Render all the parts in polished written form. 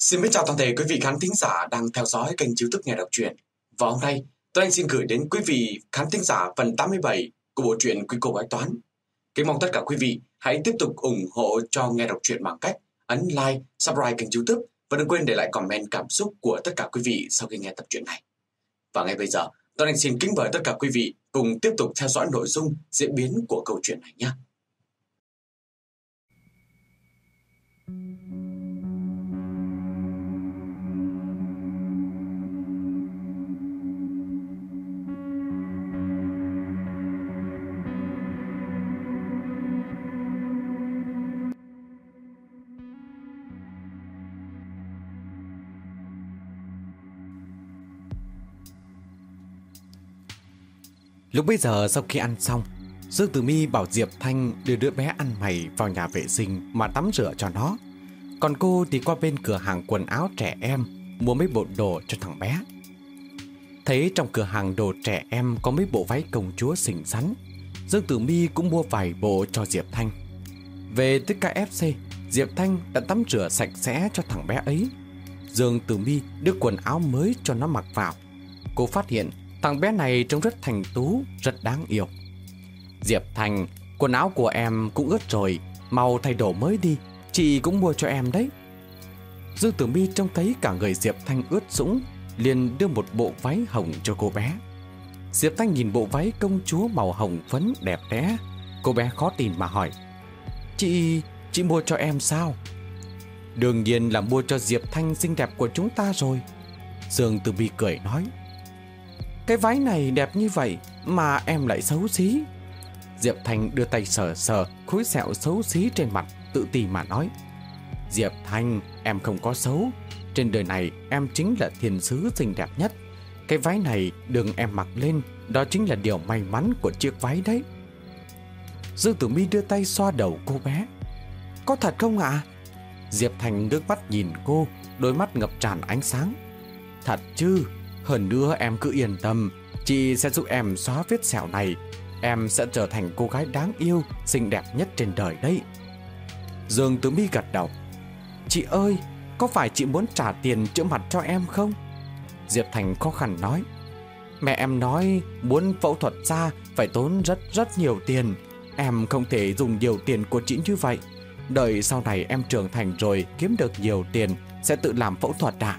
Xin mến chào toàn thể quý vị khán thính giả đang theo dõi kênh YouTube Nghe Đọc Truyện. Và hôm nay, tôi xin gửi đến quý vị khán thính giả phần 87 của bộ truyện Quý Cô Bói Toán. Kính mong tất cả quý vị hãy tiếp tục ủng hộ cho Nghe Đọc Truyện bằng cách ấn like, subscribe kênh YouTube và đừng quên để lại comment cảm xúc của tất cả quý vị sau khi nghe tập truyện này. Và ngay bây giờ, tôi xin kính mời tất cả quý vị cùng tiếp tục theo dõi nội dung diễn biến của câu chuyện này nhé. Lúc bấy giờ sau khi ăn xong, Dương Tử Mi bảo Diệp Thanh đưa đứa bé ăn mày vào nhà vệ sinh mà tắm rửa cho nó. Còn cô thì qua bên cửa hàng quần áo trẻ em mua mấy bộ đồ cho thằng bé. Thấy trong cửa hàng đồ trẻ em có mấy bộ váy công chúa xinh xắn, Dương Tử Mi cũng mua vài bộ cho Diệp Thanh. Về tới KFC, Diệp Thanh đã tắm rửa sạch sẽ cho thằng bé ấy. Dương Tử Mi đưa quần áo mới cho nó mặc vào. Cô phát hiện thằng bé này trông rất thành tú, rất đáng yêu. Diệp Thanh, quần áo của em cũng ướt rồi, mau thay đồ mới đi, chị cũng mua cho em đấy. Dương Tử Mi trông thấy cả người Diệp Thanh ướt sũng, liền đưa một bộ váy hồng cho cô bé. Diệp Thanh nhìn bộ váy công chúa màu hồng phấn đẹp đẽ, cô bé khó tin mà hỏi: Chị mua cho em sao? Đương nhiên là mua cho Diệp Thanh xinh đẹp của chúng ta rồi. Dương Tử Mi cười nói: Cái váy này đẹp như vậy mà em lại xấu xí. Diệp Thanh đưa tay sờ sờ khối sẹo xấu xí trên mặt, tự ti mà nói: Diệp Thanh, em không có xấu. Trên đời này em chính là thiên sứ xinh đẹp nhất. Cái váy này đừng em mặc lên, đó chính là điều may mắn của chiếc váy đấy. Dương Tử Mi đưa tay xoa đầu cô bé: Có thật không ạ? Diệp Thanh nước mắt nhìn cô, đôi mắt ngập tràn ánh sáng: Thật chứ. Hơn nữa em cứ yên tâm, chị sẽ giúp em xóa vết sẹo này. Em sẽ trở thành cô gái đáng yêu, xinh đẹp nhất trên đời đấy. Dương Tử Mi gật đầu: Chị ơi, có phải chị muốn trả tiền chữa mặt cho em không? Diệp Thành khó khăn nói: Mẹ em nói muốn phẫu thuật da phải tốn rất nhiều tiền. Em không thể dùng nhiều tiền của chị như vậy. Đợi sau này em trưởng thành rồi kiếm được nhiều tiền sẽ tự làm phẫu thuật ạ.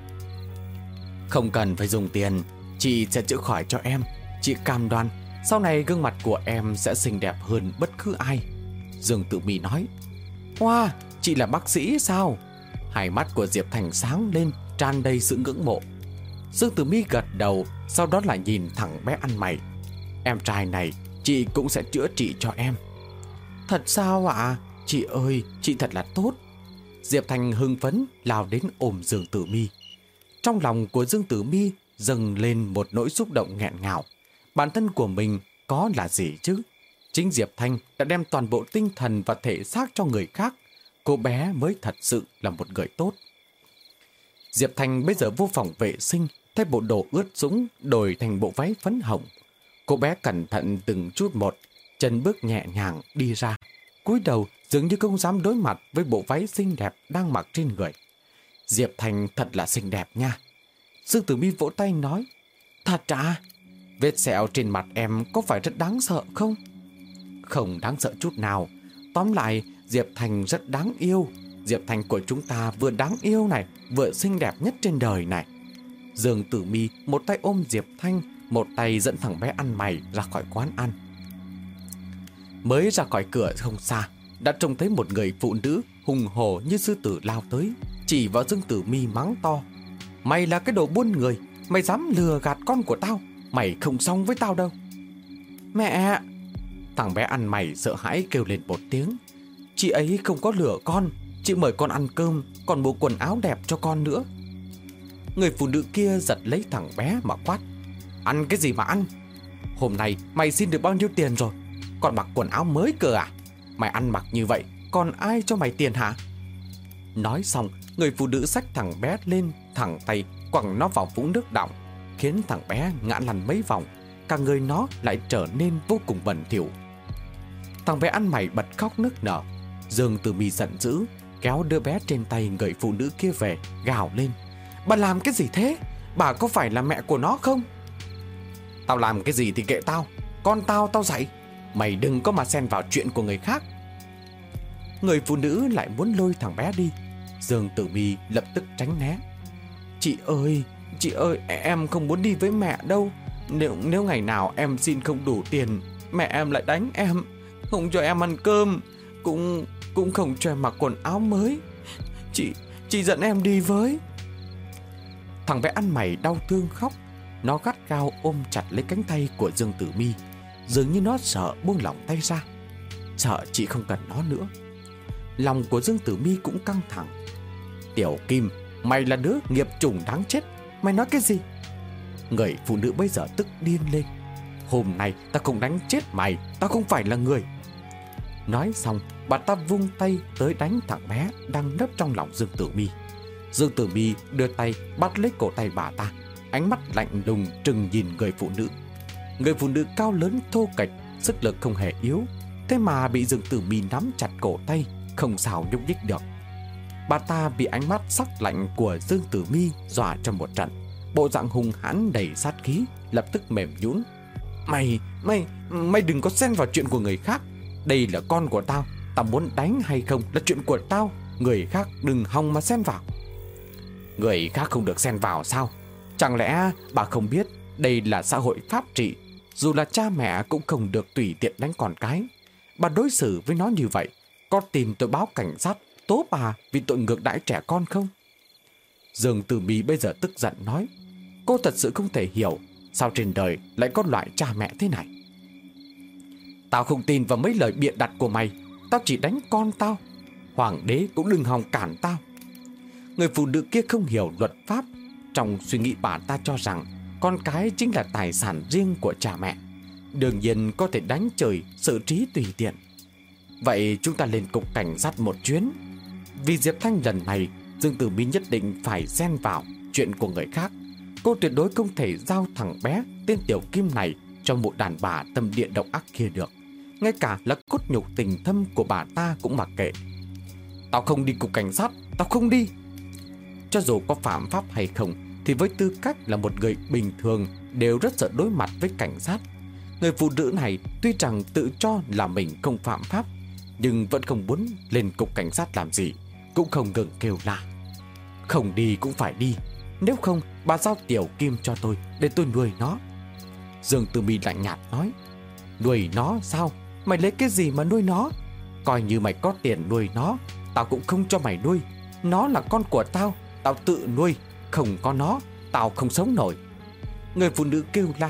Không cần phải dùng tiền, chị sẽ chữa khỏi cho em. Chị cam đoan sau này gương mặt của em sẽ xinh đẹp hơn bất cứ ai. Dương Tử Mi nói: Wow, chị là bác sĩ sao? Hai mắt của Diệp Thành sáng lên, tràn đầy sự ngưỡng mộ. Dương Tử Mi gật đầu, sau đó lại nhìn thằng bé ăn mày: Em trai này, chị cũng sẽ chữa trị cho em. Thật sao ạ? Chị ơi, chị thật là tốt. Diệp Thành hưng phấn lao đến ôm Dương Tử Mi. Trong lòng của Dương Tử Mi dâng lên một nỗi xúc động nghẹn ngào. Bản thân của mình có là gì chứ? Chính Diệp Thanh đã đem toàn bộ tinh thần và thể xác cho người khác. Cô bé mới thật sự là một người tốt. Diệp Thanh bây giờ vô phòng vệ sinh, thay bộ đồ ướt sũng đổi thành bộ váy phấn hồng. Cô bé cẩn thận từng chút một, chân bước nhẹ nhàng đi ra, cúi đầu dường như không dám đối mặt với bộ váy xinh đẹp đang mặc trên người. Diệp Thanh thật là xinh đẹp nha. Dương Tử Mi vỗ tay nói: Thật à? Vết sẹo trên mặt em có phải rất đáng sợ không? Không đáng sợ chút nào. Tóm lại, Diệp Thanh rất đáng yêu. Diệp Thanh của chúng ta vừa đáng yêu này, vừa xinh đẹp nhất trên đời này. Dương Tử Mi một tay ôm Diệp Thanh, một tay dẫn thằng bé ăn mày ra khỏi quán ăn. Mới ra khỏi cửa không xa, đã trông thấy một người phụ nữ hùng hổ như sư tử lao tới, chỉ vào Dương Tử Mi mắng to: Mày là cái đồ buôn người, mày dám lừa gạt con của tao, mày không xong với tao đâu. Mẹ! Thằng bé ăn mày sợ hãi kêu lên một tiếng: Chị ấy không có lừa con, chị mời con ăn cơm, còn mua quần áo đẹp cho con nữa. Người phụ nữ kia giật lấy thằng bé mà quát: Ăn cái gì mà ăn? Hôm nay mày xin được bao nhiêu tiền rồi? Còn mặc quần áo mới cơ à? Mày ăn mặc như vậy, còn ai cho mày tiền hả? Nói xong, người phụ nữ xách thằng bé lên, thẳng tay quẳng nó vào vũng nước đọng, khiến thằng bé ngã lăn mấy vòng, cả người nó lại trở nên vô cùng bẩn thỉu. Thằng bé ăn mày bật khóc nức nở. Dương Tử Mi giận dữ, kéo đứa bé trên tay người phụ nữ kia về, gào lên: "Bà làm cái gì thế? Bà có phải là mẹ của nó không?" "Tao làm cái gì thì kệ tao. Con tao dạy. Mày đừng có mà xen vào chuyện của người khác." Người phụ nữ lại muốn lôi thằng bé đi. Dương Tử Mi lập tức tránh né. Chị ơi, em không muốn đi với mẹ đâu. Nếu ngày nào em xin không đủ tiền, mẹ em lại đánh em, không cho em ăn cơm, cũng không cho em mặc quần áo mới. Chị dẫn em đi với." Thằng bé ăn mày đau thương khóc. Nó gắt gao ôm chặt lấy cánh tay của Dương Tử Mi, dường như nó sợ buông lỏng tay ra, sợ chị không cần nó nữa. Lòng của Dương Tử Mi cũng căng thẳng. "Tiểu Kim, mày là đứa nghiệp chủng đáng chết. Mày nói cái gì?" Người phụ nữ bây giờ tức điên lên. "Hôm nay ta không đánh chết mày. Tao không phải là người." Nói xong, bà ta vung tay tới đánh thằng bé đang nấp trong lòng Dương Tử Mi. Dương Tử Mi đưa tay bắt lấy cổ tay bà ta, ánh mắt lạnh lùng trừng nhìn người phụ nữ. Người phụ nữ cao lớn thô kệch, sức lực không hề yếu, thế mà bị Dương Tử Mi nắm chặt cổ tay, không sao nhúc nhích được. Bà ta bị ánh mắt sắc lạnh của Dương Tử Mi dọa cho một trận, bộ dạng hung hãn đầy sát khí, lập tức mềm nhũn. Mày đừng có xen vào chuyện của người khác. Đây là con của tao. Tao muốn đánh hay không là chuyện của tao. Người khác đừng hòng mà xen vào." "Người khác không được xen vào sao? Chẳng lẽ bà không biết đây là xã hội pháp trị? Dù là cha mẹ cũng không được tùy tiện đánh con cái. Bà đối xử với nó như vậy, có tin tôi báo cảnh sát tố bà vì tội ngược đãi trẻ con không?" Dương Tử Mi bây giờ tức giận nói. Cô thật sự không thể hiểu sao trên đời lại có loại cha mẹ thế này. "Tao không tin vào mấy lời bịa đặt của mày. Tao chỉ đánh con tao. Hoàng đế cũng đừng hòng cản tao." Người phụ nữ kia không hiểu luật pháp. Trong suy nghĩ bà ta cho rằng con cái chính là tài sản riêng của cha mẹ, đương nhiên có thể đánh chửi, xử trí tùy tiện. "Vậy chúng ta lên cục cảnh sát một chuyến. Vì Diệp Thanh lần này, Dương Tử Mi nhất định phải xen vào chuyện của người khác. Cô tuyệt đối không thể giao thằng bé tên Tiểu Kim này cho một đàn bà tâm địa độc ác kia được. Ngay cả là cốt nhục tình thâm của bà ta cũng mặc kệ." "Tao không đi cục cảnh sát. Tao không đi." Cho dù có phạm pháp hay không thì với tư cách là một người bình thường đều rất sợ đối mặt với cảnh sát. Người phụ nữ này tuy rằng tự cho là mình không phạm pháp, nhưng vẫn không muốn lên cục cảnh sát làm gì, cũng không ngừng kêu la: "Không đi cũng phải đi. Nếu không bà giao Tiểu Kim cho tôi để tôi nuôi nó." Dương Tử Mi lạnh nhạt nói. "Nuôi nó sao? Mày lấy cái gì mà nuôi nó? Coi như mày có tiền nuôi nó, tao cũng không cho mày nuôi. Nó là con của tao, tao tự nuôi. Không có nó, tao không sống nổi." Người phụ nữ kêu la.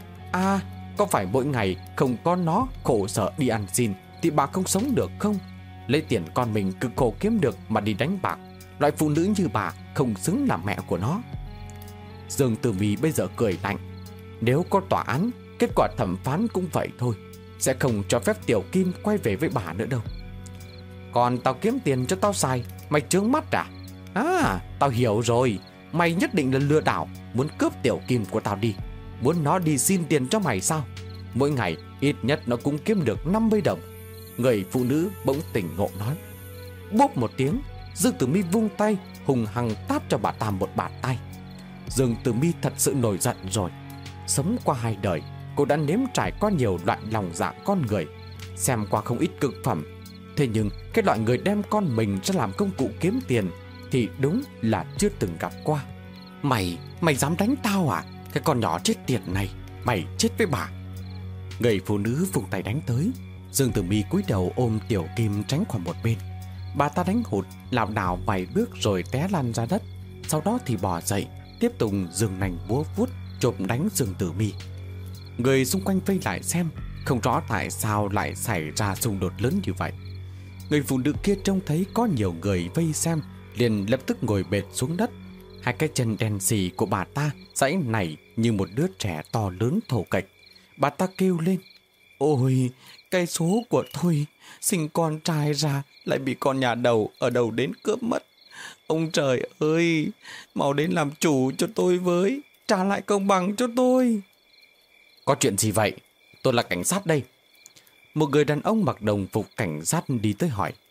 Có phải mỗi ngày không có nó khổ sở đi ăn xin thì bà không sống được không? Lấy tiền con mình cực khổ kiếm được mà đi đánh bạc, loại phụ nữ như bà không xứng làm mẹ của nó." Dương Tử Mi bây giờ cười lạnh. Nếu có tòa án, kết quả thẩm phán cũng vậy thôi, sẽ không cho phép Tiểu Kim quay về với bà nữa đâu. "Còn tao kiếm tiền cho tao xài, mày trướng mắt à? Tao hiểu rồi. Mày nhất định là lừa đảo, muốn cướp Tiểu Kim của tao đi. Muốn nó đi xin tiền cho mày sao? Mỗi ngày ít nhất nó cũng kiếm được 50 đồng. Người phụ nữ bỗng tỉnh ngộ nói. Bốp một tiếng, Dương Tử Mi vung tay hùng hăng tát cho bà ta một bạt tay. Dương Tử Mi thật sự nổi giận rồi. Sống qua 2 đời, cô đã nếm trải qua nhiều loại lòng dạ con người, xem qua không ít cực phẩm. Thế nhưng cái loại người đem con mình ra làm công cụ kiếm tiền thì đúng là chưa từng gặp qua. Mày dám đánh tao à? Cái con nhỏ chết tiệt này, mày chết với bà. Người phụ nữ vùng tay đánh tới. Dương Tử Mi cúi đầu ôm Tiểu Kim tránh qua một bên. Bà ta đánh hụt, lảo đảo vài bước rồi té lăn ra đất. Sau đó thì bò dậy, tiếp tục giương nành búa vuốt chộp đánh Dương Tử Mi. Người xung quanh vây lại xem, không rõ tại sao lại xảy ra xung đột lớn như vậy. Người phụ nữ kia trông thấy có nhiều người vây xem, liền lập tức ngồi bệt xuống đất. Hai cái chân đen xì của bà ta giãy nảy như một đứa trẻ to lớn thô kệch. Bà ta kêu lên: Ôi, cái số của tôi, sinh con trai ra lại bị con nhà đầu ở đầu đến cướp mất. Ông trời ơi, mau đến làm chủ cho tôi với, trả lại công bằng cho tôi. Có chuyện gì vậy? Tôi là cảnh sát đây. Một người đàn ông mặc đồng phục cảnh sát đi tới hỏi.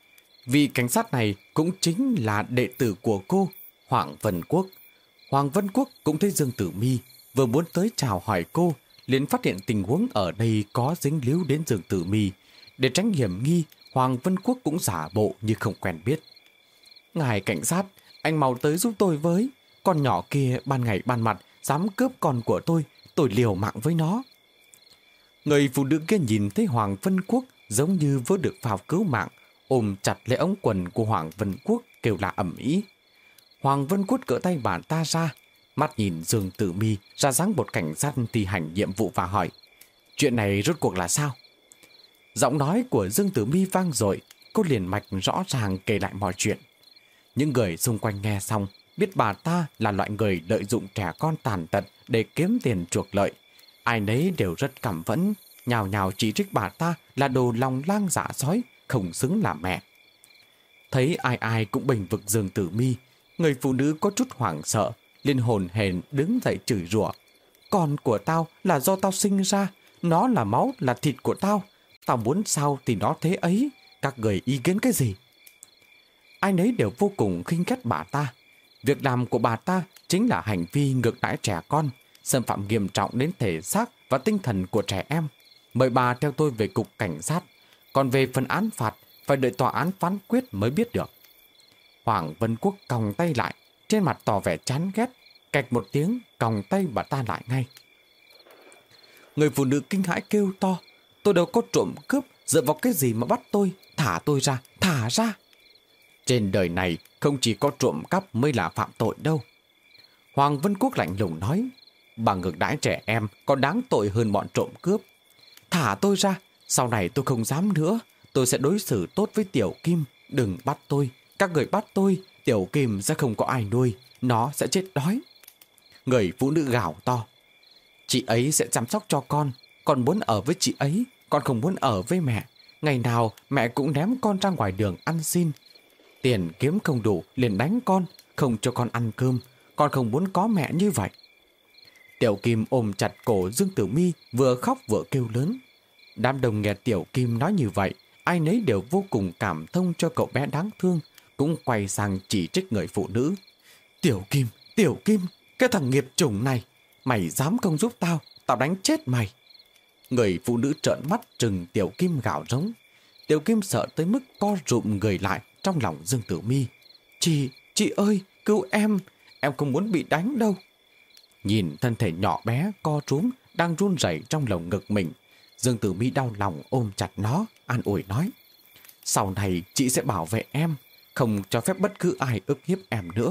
Vị cảnh sát này cũng chính là đệ tử của cô, Hoàng Vân Quốc. Hoàng Vân Quốc cũng thấy Dương Tử Mi vừa muốn tới chào hỏi cô, liền phát hiện tình huống ở đây có dính líu đến Dương Tử Mi. Để tránh hiểm nghi, Hoàng Vân Quốc cũng giả bộ như không quen biết. Ngài cảnh sát, anh mau tới giúp tôi với. Con nhỏ kia ban ngày ban mặt dám cướp con của tôi liều mạng với nó. Người phụ nữ kia nhìn thấy Hoàng Vân Quốc giống như vớ được phao cứu mạng, ôm chặt lấy ống quần của Hoàng Vân Quốc kêu la ầm ĩ. Hoàng Vân Quốc cỡ tay bà ta ra, mắt nhìn Dương Tử Mi ra dáng một cảnh sát thi hành nhiệm vụ và hỏi: chuyện này rốt cuộc là sao? Giọng nói của Dương Tử Mi vang dội, cô liền mạch rõ ràng kể lại mọi chuyện. Những người xung quanh nghe xong biết bà ta là loại người lợi dụng trẻ con tàn tật để kiếm tiền chuộc lợi. Ai nấy đều rất cảm phẫn, nhào nhào chỉ trích bà ta là đồ lòng lang dạ sói, không xứng làm mẹ. Thấy ai ai cũng bênh vực Dương Tử Mi, người phụ nữ có chút hoảng sợ, liền hồn hển đứng dậy chửi rủa: con của tao là do tao sinh ra, nó là máu là thịt của tao, tao muốn sao thì nó thế ấy, các người ý kiến cái gì? Ai nấy đều vô cùng khinh ghét bà ta. Việc làm của bà ta chính là hành vi ngược đãi trẻ con, xâm phạm nghiêm trọng đến thể xác và tinh thần của trẻ em. Mời bà theo tôi về cục cảnh sát, còn về phần án phạt phải đợi tòa án phán quyết mới biết được. Hoàng Vân Quốc còng tay lại, trên mặt tỏ vẻ chán ghét, cạch một tiếng còng tay bà ta lại ngay. Người phụ nữ kinh hãi kêu to: tôi đâu có trộm cướp, dựa vào cái gì mà bắt tôi? Thả tôi ra, thả ra! Trên đời này không chỉ có trộm cắp mới là phạm tội đâu. Hoàng Vân Quốc lạnh lùng nói: bà ngược đãi trẻ em còn đáng tội hơn bọn trộm cướp. Thả tôi ra, sau này tôi không dám nữa, tôi sẽ đối xử tốt với Tiểu Kim, đừng bắt tôi, các người bắt tôi, Tiểu Kim sẽ không có ai nuôi, nó sẽ chết đói. Người phụ nữ gào to: chị ấy sẽ chăm sóc cho con muốn ở với chị ấy, con không muốn ở với mẹ. Ngày nào mẹ cũng ném con ra ngoài đường ăn xin. Tiền kiếm không đủ liền đánh con, không cho con ăn cơm, con không muốn có mẹ như vậy. Tiểu Kim ôm chặt cổ Dương Tử Mi, vừa khóc vừa kêu lớn. Đám đông nghe Tiểu Kim nói như vậy, ai nấy đều vô cùng cảm thông cho cậu bé đáng thương, cũng quay sang chỉ trích người phụ nữ. Tiểu Kim, cái thằng nghiệp chủng này, mày dám không giúp tao, tao đánh chết mày. Người phụ nữ trợn mắt trừng Tiểu Kim gào rống. Tiểu Kim sợ tới mức co rụm người lại trong lòng Dương Tử Mi. Chị ơi, cứu em không muốn bị đánh đâu. Nhìn thân thể nhỏ bé co rúm đang run rẩy trong lồng ngực mình, Dương Tử Mi đau lòng ôm chặt nó, an ủi nói: sau này chị sẽ bảo vệ em, không cho phép bất cứ ai ức hiếp em nữa.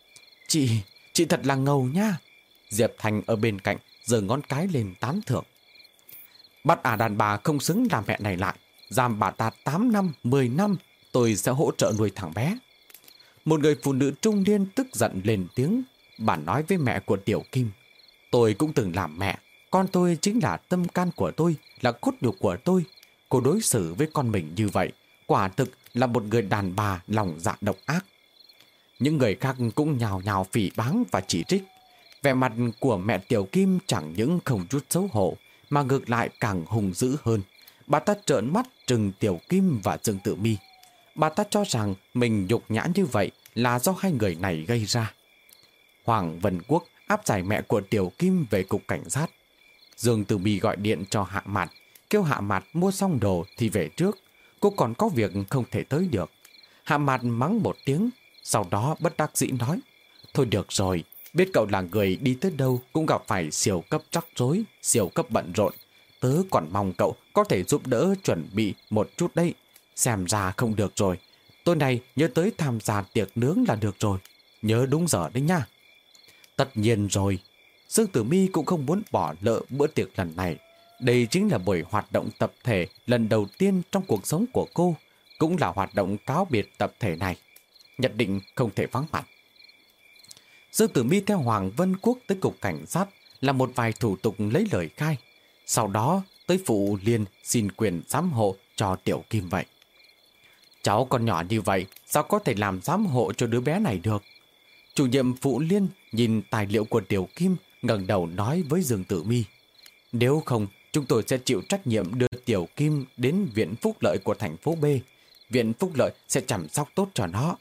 Chị thật là ngầu nha. Diệp Thành ở bên cạnh giơ ngón cái lên tán thưởng. Bắt đàn bà không xứng làm mẹ này lại, giam bà ta 8 năm, 10 năm, tôi sẽ hỗ trợ nuôi thằng bé. Một người phụ nữ trung niên tức giận lên tiếng. Bà nói với mẹ của Tiểu Kim: tôi cũng từng làm mẹ, con tôi chính là tâm can của tôi, là cốt nhục của tôi. Cô đối xử với con mình như vậy, quả thực là một người đàn bà lòng dạ độc ác. Những người khác cũng nhào nhào phỉ báng và chỉ trích. Vẻ mặt của mẹ Tiểu Kim chẳng những không chút xấu hổ, mà ngược lại càng hung dữ hơn. Bà ta trợn mắt trừng Tiểu Kim và Dương Tử Mi. Bà ta cho rằng mình nhục nhã như vậy là do hai người này gây ra. Hoàng Vân Quốc áp giải mẹ của Tiểu Kim về cục cảnh sát. Dương Tử Mi gọi điện cho Hạ Mạt, kêu Hạ Mạt mua xong đồ thì về trước, cô còn có việc không thể tới được. Hạ Mạt mắng một tiếng, sau đó bất đắc dĩ nói: thôi được rồi, biết cậu là người đi tới đâu cũng gặp phải siêu cấp rắc rối, siêu cấp bận rộn. Tớ còn mong cậu có thể giúp đỡ chuẩn bị một chút đấy. Xem ra không được rồi, tối nay nhớ tới tham gia tiệc nướng là được rồi. Nhớ đúng giờ đấy nha. Tất nhiên rồi. Dương Tử Mi cũng không muốn bỏ lỡ bữa tiệc lần này. Đây chính là buổi hoạt động tập thể lần đầu tiên trong cuộc sống của cô, cũng là hoạt động cáo biệt tập thể này. Nhất định không thể vắng mặt. Dương Tử Mi theo Hoàng Vân Quốc tới cục cảnh sát, làm một vài thủ tục lấy lời khai. Sau đó tới Phụ Liên xin quyền giám hộ cho Tiểu Kim vậy. Cháu còn nhỏ như vậy, sao có thể làm giám hộ cho đứa bé này được? Chủ nhiệm Phụ Liên nhìn tài liệu của Tiểu Kim, ngẩng đầu nói với Dương Tử Mi: nếu không, chúng tôi sẽ chịu trách nhiệm đưa Tiểu Kim đến Viện Phúc Lợi của thành phố B. Viện Phúc Lợi sẽ chăm sóc tốt cho nó.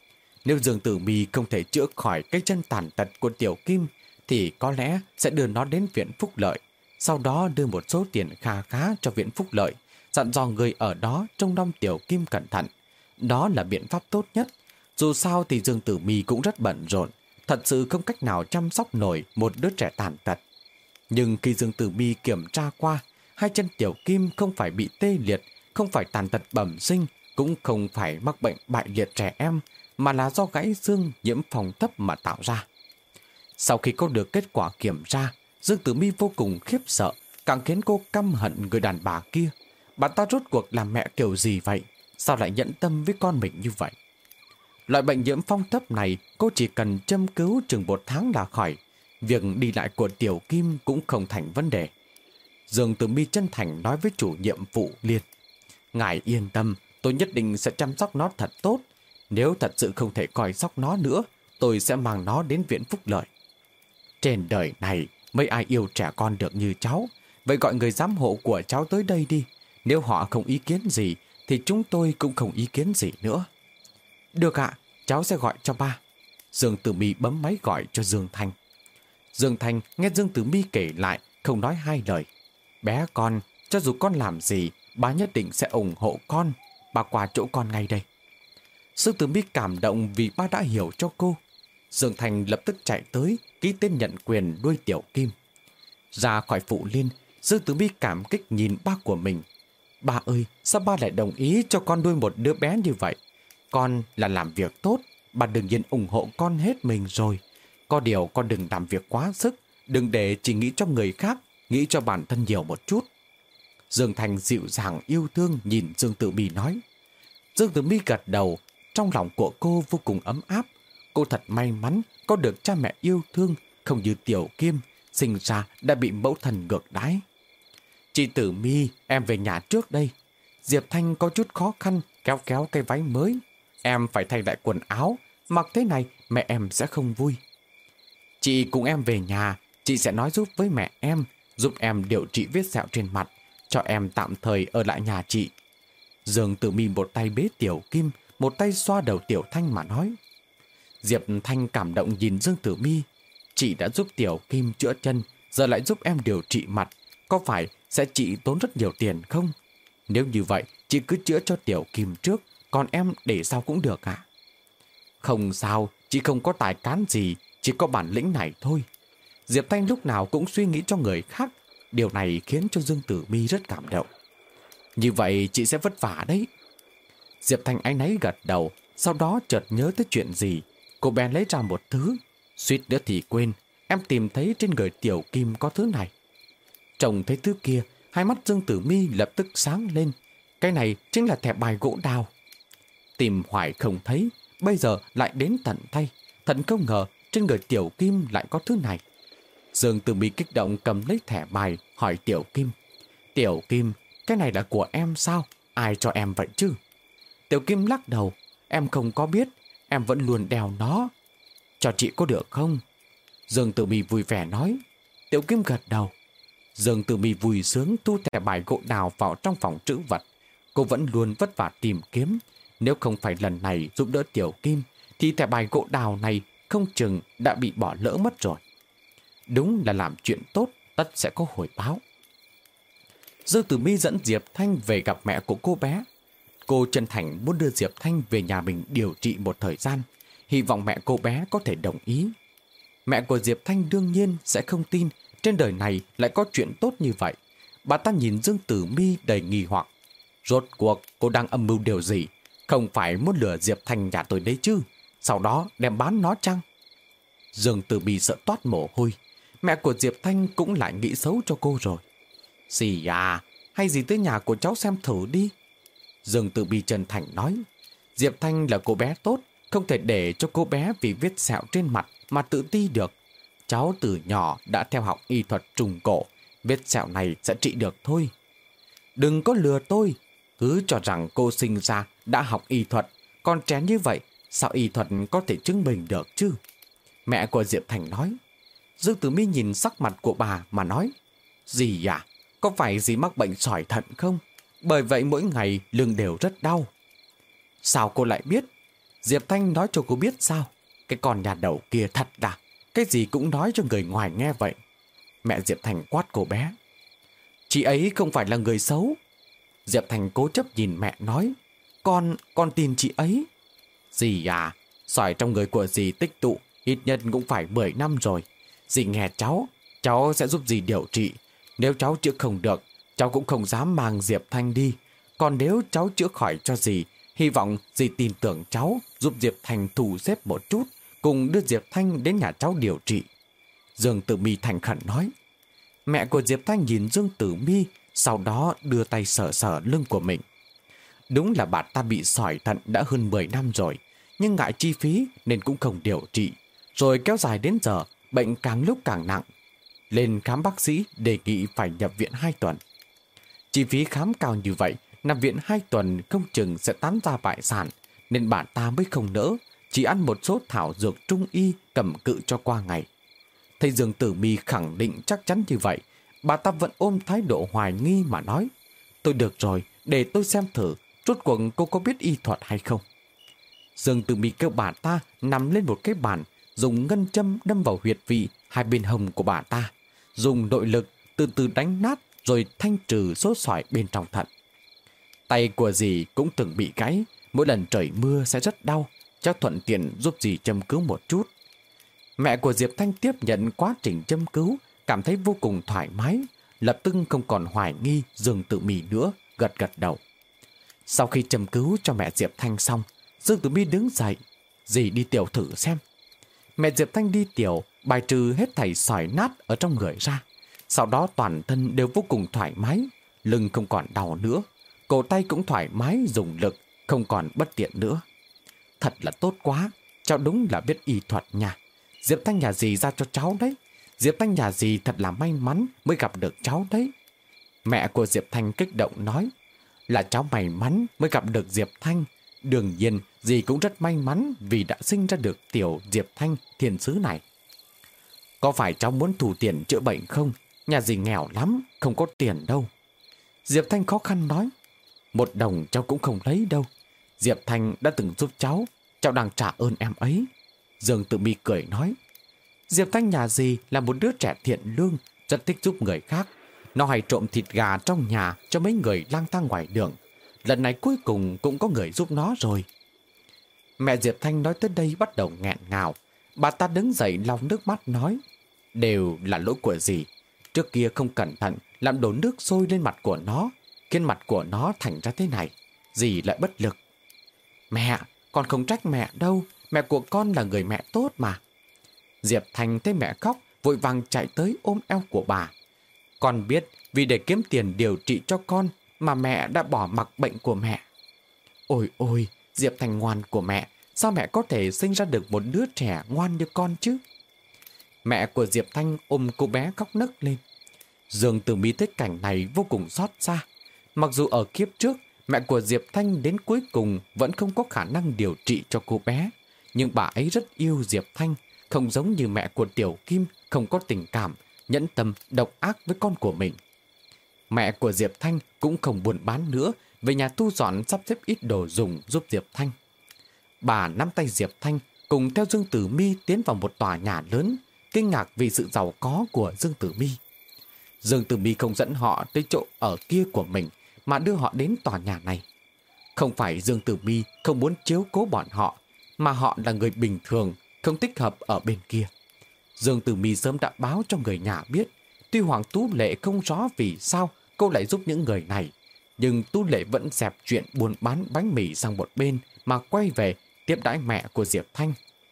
Nếu Dương Tử Mi không thể chữa khỏi cái chân tàn tật của Tiểu Kim thì có lẽ sẽ đưa nó đến Viện Phúc Lợi, sau đó đưa một số tiền kha khá cho Viện Phúc Lợi, dặn dò người ở đó trông nom Tiểu Kim cẩn thận. Đó là biện pháp tốt nhất. Dù sao thì Dương Tử Mi cũng rất bận rộn, thật sự không cách nào chăm sóc nổi một đứa trẻ tàn tật. Nhưng khi Dương Tử Mi kiểm tra qua, hai chân Tiểu Kim không phải bị tê liệt, không phải tàn tật bẩm sinh, cũng không phải mắc bệnh bại liệt trẻ em, mà là do gãy xương nhiễm phòng thấp mà tạo ra. Sau khi có được kết quả kiểm tra, Dương Tử Mi vô cùng khiếp sợ, càng khiến cô căm hận người đàn bà kia. Bà ta rốt cuộc là mẹ kiểu gì vậy? Sao lại nhẫn tâm với con mình như vậy? Loại bệnh nhiễm phong thấp này cô chỉ cần châm cứu chừng 1 tháng là khỏi. Việc đi lại của Tiểu Kim cũng không thành vấn đề. Dương Tử Mi chân thành nói với chủ nhiệm vụ Liên: "Ngài yên tâm, tôi nhất định sẽ chăm sóc nó thật tốt. Nếu thật sự không thể coi sóc nó nữa, tôi sẽ mang nó đến Viện Phúc Lợi. Trên đời này, mấy ai yêu trẻ con được như cháu. Vậy gọi người giám hộ của cháu tới đây đi. Nếu họ không ý kiến gì, thì chúng tôi cũng không ý kiến gì nữa." "Được ạ, cháu sẽ gọi cho ba." Dương Tử Mi bấm máy gọi cho Dương Thanh. Dương Thanh nghe Dương Tử Mi kể lại, không nói hai lời. "Bé con, cho dù con làm gì, ba nhất định sẽ ủng hộ con. Ba qua chỗ con ngay đây." Dương Tử Mi cảm động vì ba đã hiểu cho cô. Dương Thanh lập tức chạy tới, ký tên nhận quyền nuôi Tiểu Kim. Ra khỏi phụ Liên, Dương Tử Mi cảm kích nhìn ba của mình. "Ba ơi, sao ba lại đồng ý cho con nuôi một đứa bé như vậy? Con là làm việc tốt, ba đương nhiên ủng hộ con hết mình rồi. Có điều con đừng làm việc quá sức, đừng để chỉ nghĩ cho người khác, nghĩ cho bản thân nhiều một chút." Dương Thanh dịu dàng yêu thương nhìn Dương Tử Mi nói. Dương Tử Mi gật đầu, trong lòng của cô vô cùng ấm áp. Cô thật may mắn có được cha mẹ yêu thương, không như Tiểu Kim, sinh ra đã bị mẫu thân ngược đãi. "Chị Tử Mi, em về nhà trước đây." Diệp Thanh có chút khó khăn kéo kéo cái váy mới. "Em phải thay lại quần áo, mặc thế này mẹ em sẽ không vui." "Chị cùng em về nhà, chị sẽ nói giúp với mẹ em, giúp em điều trị vết sẹo trên mặt, cho em tạm thời ở lại nhà chị." Dương Tử Mi một tay bế Tiểu Kim, một tay xoa đầu Tiểu Thanh mà nói. Diệp Thanh cảm động nhìn Dương Tử Mi. "Chị đã giúp Tiểu Kim chữa chân, giờ lại giúp em điều trị mặt, có phải sẽ chị tốn rất nhiều tiền không? Nếu như vậy, chị cứ chữa cho Tiểu Kim trước, còn em để sau cũng được ạ." "Không sao, chị không có tài cán gì, chỉ có bản lĩnh này thôi." Diệp Thanh lúc nào cũng suy nghĩ cho người khác. Điều này khiến cho Dương Tử Mi rất cảm động. "Như vậy chị sẽ vất vả đấy." Diệp Thanh áy náy gật đầu, sau đó chợt nhớ tới chuyện gì. Cô bèn lấy ra một thứ. "Suýt nữa thì quên, em tìm thấy trên người Tiểu Kim có thứ này." Trông thấy thứ kia, hai mắt Dương Tử Mi lập tức sáng lên. Cái này chính là thẻ bài gỗ đào. Tìm hoài không thấy, bây giờ lại đến tận tay. Thật không ngờ trên người Tiểu Kim lại có thứ này. Dương Tử Mi kích động cầm lấy thẻ bài, hỏi Tiểu Kim. "Tiểu Kim, cái này là của em sao? Ai cho em vậy chứ?" Tiểu Kim lắc đầu. "Em không có biết, em vẫn luôn đeo nó." "Cho chị có được không?" Dương Tử Mi vui vẻ nói. Tiểu Kim gật đầu. Dương Tử Mi vui sướng thu thẻ bài gỗ đào vào trong phòng trữ vật. Cô vẫn luôn vất vả tìm kiếm. Nếu không phải lần này giúp đỡ Tiểu Kim, thì thẻ bài gỗ đào này không chừng đã bị bỏ lỡ mất rồi. Đúng là làm chuyện tốt, tất sẽ có hồi báo. Dương Tử Mi dẫn Diệp Thanh về gặp mẹ của cô bé. Cô chân thành muốn đưa Diệp Thanh về nhà mình điều trị một thời gian, hy vọng mẹ cô bé có thể đồng ý. Mẹ của Diệp Thanh đương nhiên sẽ không tin trên đời này lại có chuyện tốt như vậy. Bà ta nhìn Dương Tử Mi đầy nghi hoặc. Rốt cuộc cô đang âm mưu điều gì? Không phải muốn lừa Diệp Thanh nhà tôi đấy chứ? Sau đó đem bán nó chăng? Dương Tử Mi sợ toát mồ hôi. Mẹ của Diệp Thanh cũng lại nghĩ xấu cho cô rồi. "Dì à, hay dì tới nhà của cháu xem thử đi." Dương Tử Mi chân thành nói. Diệp Thanh là cô bé tốt, không thể để cho cô bé vì vết sẹo trên mặt mà tự ti được. Cháu từ nhỏ đã theo học y thuật trùng cổ, vết sẹo này sẽ trị được thôi. "Đừng có lừa tôi, cứ cho rằng cô sinh ra đã học y thuật, còn trẻ như vậy, sao y thuật có thể chứng minh được chứ?" Mẹ của Diệp Thanh nói. Dương Tử Mi nhìn sắc mặt của bà mà nói. "Dì à, có phải dì mắc bệnh sỏi thận không? Bởi vậy mỗi ngày lưng đều rất đau." Sao cô lại biết? Diệp Thanh nói cho cô biết sao? Cái con nhà đầu kia thật đã. Cái gì cũng nói cho người ngoài nghe vậy. Mẹ Diệp Thanh quát cô bé. Chị ấy không phải là người xấu. Diệp Thanh cố chấp nhìn mẹ nói. Con tin chị ấy. Dì à, sỏi trong người của dì tích tụ ít nhất cũng phải 10 năm rồi. Dì nghe cháu sẽ giúp dì điều trị. Nếu cháu chữa không được, cháu cũng không dám mang Diệp Thanh đi. Còn nếu cháu chữa khỏi cho dì, hy vọng dì tin tưởng cháu, giúp Diệp Thanh thu xếp một chút, cùng đưa Diệp Thanh đến nhà cháu điều trị. Dương Tử Mi thành khẩn nói. Mẹ của Diệp Thanh nhìn Dương Tử Mi, sau đó đưa tay sờ sờ lưng của mình. Đúng là bà ta bị sỏi thận đã hơn 10 năm rồi, nhưng ngại chi phí nên cũng không điều trị. Rồi kéo dài đến giờ, bệnh càng lúc càng nặng. Lên khám bác sĩ đề nghị phải nhập viện 2 tuần. Chi phí khám cao như vậy, nằm viện 2 tuần không chừng sẽ tán ra bại sản, nên bà ta mới không nỡ, chỉ ăn một số thảo dược trung y cầm cự cho qua ngày. Thấy Dương Tử Mi khẳng định chắc chắn như vậy, bà ta vẫn ôm thái độ hoài nghi mà nói. Tôi được rồi, để tôi xem thử, rốt cuộc cô có biết y thuật hay không. Dương Tử Mi kêu bà ta nằm lên một cái bàn, dùng ngân châm đâm vào huyệt vị hai bên hông của bà ta, dùng nội lực từ từ đánh nát rồi thanh trừ số sỏi bên trong thận. Tay của dì cũng từng bị gãy, mỗi lần trời mưa sẽ rất đau, cháu thuận tiện giúp dì châm cứu một chút. Mẹ của Diệp Thanh tiếp nhận quá trình châm cứu, cảm thấy vô cùng thoải mái, lập tức không còn hoài nghi Dương Tử Mi nữa, gật gật đầu. Sau khi châm cứu cho mẹ Diệp Thanh xong, Dương Tử Mi đứng dậy, dì đi tiểu thử xem. Mẹ Diệp Thanh đi tiểu, bài trừ hết thảy sỏi nát ở trong người ra. Sau đó toàn thân đều vô cùng thoải mái, lưng không còn đau nữa, cổ tay cũng thoải mái dùng lực, không còn bất tiện nữa. Thật là tốt quá, cháu đúng là biết y thuật nha. Diệp Thanh nhà dì ra cho cháu đấy. Diệp Thanh nhà dì thật là may mắn mới gặp được cháu đấy. Mẹ của Diệp Thanh kích động nói. Là cháu may mắn mới gặp được Diệp Thanh. Đương nhiên dì cũng rất may mắn vì đã sinh ra được tiểu Diệp Thanh thiên sứ này. Có phải cháu muốn thủ tiền chữa bệnh không? Nhà dì nghèo lắm, không có tiền đâu. Diệp Thanh khó khăn nói. 1 đồng cháu cũng không lấy đâu. Diệp Thanh đã từng giúp cháu đang trả ơn em ấy. Dương Tử Mi cười nói. Diệp Thanh nhà dì là một đứa trẻ thiện lương, rất thích giúp người khác. Nó hay trộm thịt gà trong nhà cho mấy người lang thang ngoài đường. Lần này cuối cùng cũng có người giúp nó rồi. Mẹ Diệp Thanh nói tới đây bắt đầu nghẹn ngào. Bà ta đứng dậy lau nước mắt nói. Đều là lỗi của dì. Trước kia không cẩn thận làm đổ nước sôi lên mặt của nó, khiến mặt của nó thành ra thế này. Dì lại bất lực. Mẹ, con không trách mẹ đâu. Mẹ của con là người mẹ tốt mà. Diệp Thanh thấy mẹ khóc, vội vàng chạy tới ôm eo của bà. Con biết vì để kiếm tiền điều trị cho con mà mẹ đã bỏ mặc bệnh của mẹ. Ôi ôi, Diệp Thanh ngoan của mẹ, sao mẹ có thể sinh ra được một đứa trẻ ngoan như con chứ? Mẹ của Diệp Thanh ôm cô bé khóc nấc lên. Dương Tử Mi thấy cảnh này vô cùng xót xa. Mặc dù ở kiếp trước, mẹ của Diệp Thanh đến cuối cùng vẫn không có khả năng điều trị cho cô bé, nhưng bà ấy rất yêu Diệp Thanh, không giống như mẹ của Tiểu Kim, không có tình cảm, nhẫn tâm, độc ác với con của mình. Mẹ của Diệp Thanh cũng không buồn bán nữa, về nhà thu dọn sắp xếp ít đồ dùng giúp Diệp Thanh. Bà nắm tay Diệp Thanh cùng theo Dương Tử Mi tiến vào một tòa nhà lớn, kinh ngạc vì sự giàu có của Dương Tử Mi. Dương Tử Mi không dẫn họ tới chỗ ở kia của mình, mà đưa họ đến tòa nhà này. Không phải Dương Tử Mi không muốn chiếu cố bọn họ, mà họ là người bình thường, không thích hợp ở bên kia. Dương Tử Mi sớm đã báo cho người nhà biết. Tuy Hoàng Tú Lệ không rõ vì sao cô lại giúp những người này, nhưng Tú Lệ vẫn dẹp chuyện buôn bán bánh mì sang một bên mà quay về tiếp đãi mẹ của Diệp Thanh.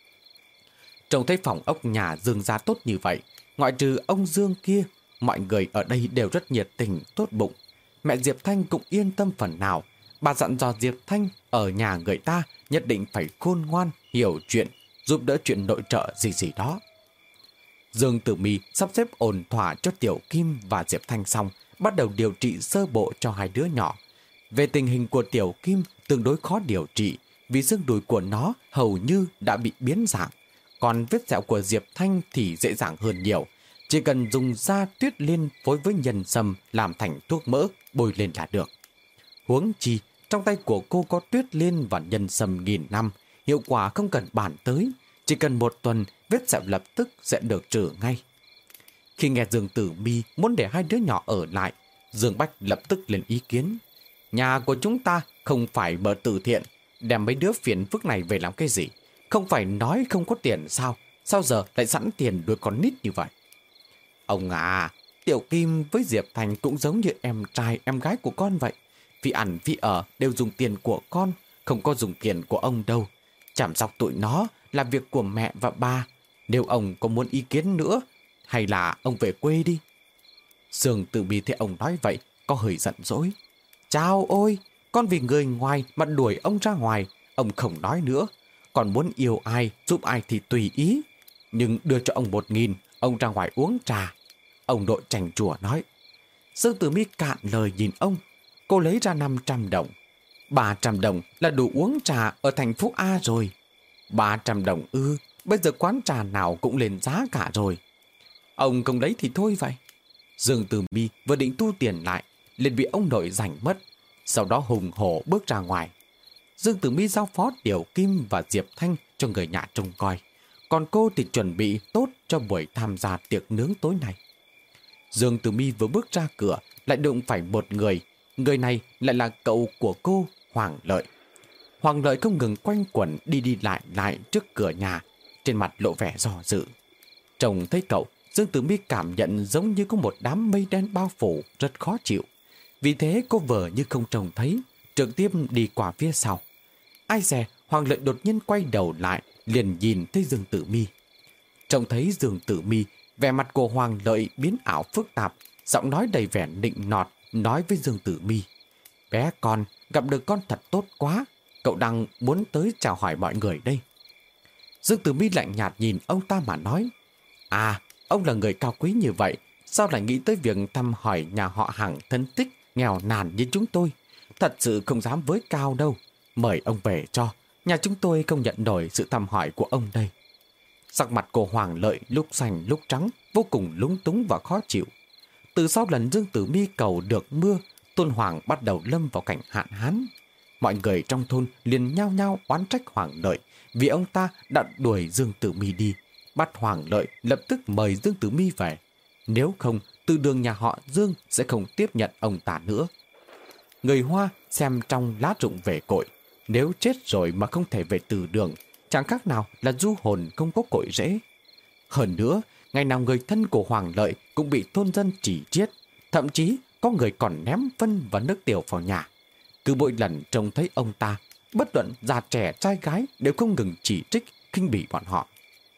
Trông thấy phòng ốc nhà Dương gia tốt như vậy, ngoại trừ ông Dương kia, mọi người ở đây đều rất nhiệt tình, tốt bụng. Mẹ Diệp Thanh cũng yên tâm phần nào. Bà dặn dò Diệp Thanh ở nhà người ta nhất định phải khôn ngoan, hiểu chuyện, giúp đỡ chuyện nội trợ gì đó. Dương Tử Mi sắp xếp ổn thỏa cho Tiểu Kim và Diệp Thanh xong, bắt đầu điều trị sơ bộ cho hai đứa nhỏ. Về tình hình của Tiểu Kim tương đối khó điều trị, vì xương đùi của nó hầu như đã bị biến dạng. Còn vết sẹo của Diệp Thanh thì dễ dàng hơn nhiều. Chỉ cần dùng da tuyết liên phối với nhân sâm làm thành thuốc mỡ bôi lên là được. Huống chi Trong tay của cô có tuyết liên và nhân sâm nghìn năm, hiệu quả không cần bàn tới, chỉ cần 1 tuần vết sẹo lập tức sẽ được trừ ngay. Khi nghe Dương Tử Mi muốn để 2 đứa nhỏ ở lại, Dương Bách lập tức lên ý kiến. Nhà của chúng ta không phải mở từ thiện, đem mấy đứa phiền phức này về làm cái gì? Không phải nói không có tiền sao? Sao giờ lại sẵn tiền nuôi con nít như vậy? Ông à, Tiểu Kim với Diệp Thành cũng giống như em trai em gái của con vậy. Vì ăn vì ở đều dùng tiền của con, không có dùng tiền của ông đâu. Chăm sóc tụi nó là việc của mẹ và ba. Nếu ông có muốn ý kiến nữa, hay là ông về quê đi. Dương Tử Mi thấy ông nói vậy, có hơi giận dỗi. Chao ôi, con vì người ngoài mà đuổi ông ra ngoài, ông không nói nữa. Còn muốn yêu ai, giúp ai thì tùy ý. Nhưng đưa cho ông 1.000, ông ra ngoài uống trà. Ông đội chành chùa nói. Dương Tử Mi cạn lời nhìn ông. Cô lấy ra 500 đồng. 300 đồng là đủ uống trà ở thành phố A rồi. 300 đồng ư, bây giờ quán trà nào cũng lên giá cả rồi. Ông không lấy thì thôi vậy. Dương Tử Mi vừa định tu tiền lại, liền bị ông nội giành mất. Sau đó hùng hổ bước ra ngoài. Dương Tử Mi giao phó Tiểu Kim và Diệp Thanh cho người nhà trông coi. Còn cô thì chuẩn bị tốt cho buổi tham gia tiệc nướng tối nay. Dương Tử Mi vừa bước ra cửa lại đụng phải một người. Người này lại là cậu của cô, Hoàng Lợi. Hoàng Lợi không ngừng quanh quẩn đi đi lại trước cửa nhà, trên mặt lộ vẻ do dự. Trông thấy cậu, Dương Tử Mi cảm nhận giống như có một đám mây đen bao phủ, rất khó chịu. Vì thế cô vờ như không trông thấy, trực tiếp đi qua phía sau. Ai dè, Hoàng Lợi đột nhiên quay đầu lại, liền nhìn thấy Dương Tử Mi. Trông thấy Dương Tử Mi, vẻ mặt của Hoàng Lợi biến ảo phức tạp, giọng nói đầy vẻ nịnh nọt, nói với Dương Tử Mi. Bé con, gặp được con thật tốt quá, cậu đang muốn tới chào hỏi mọi người đây. Dương Tử Mi lạnh nhạt nhìn ông ta mà nói. À, ông là người cao quý như vậy, sao lại nghĩ tới việc thăm hỏi nhà họ Hàng thân tích, nghèo nàn như chúng tôi? Thật sự không dám với cao đâu. Mời ông về cho, nhà chúng tôi không nhận nổi sự thăm hỏi của ông đây. Sắc mặt của Hoàng Lợi lúc xanh lúc trắng, vô cùng lúng túng và khó chịu. Từ sau lần Dương Tử Mi cầu được mưa, thôn Hoàng bắt đầu lâm vào cảnh hạn hán. Mọi người trong thôn liền nhao nhao oán trách Hoàng Lợi vì ông ta đã đuổi Dương Tử Mi đi, bắt Hoàng Lợi lập tức mời Dương Tử Mi về. Nếu không, từ đường nhà họ Dương sẽ không tiếp nhận ông ta nữa. Người Hoa xem trong lá rụng về cội, nếu chết rồi mà không thể về từ đường, chẳng khác nào là du hồn không có cội rễ. Hơn nữa, ngày nào người thân của Hoàng Lợi cũng bị thôn dân chỉ triết, thậm chí có người còn ném phân và nước tiểu vào nhà. Cứ mỗi lần trông thấy ông ta, bất luận già trẻ trai gái đều không ngừng chỉ trích, khinh bỉ bọn họ.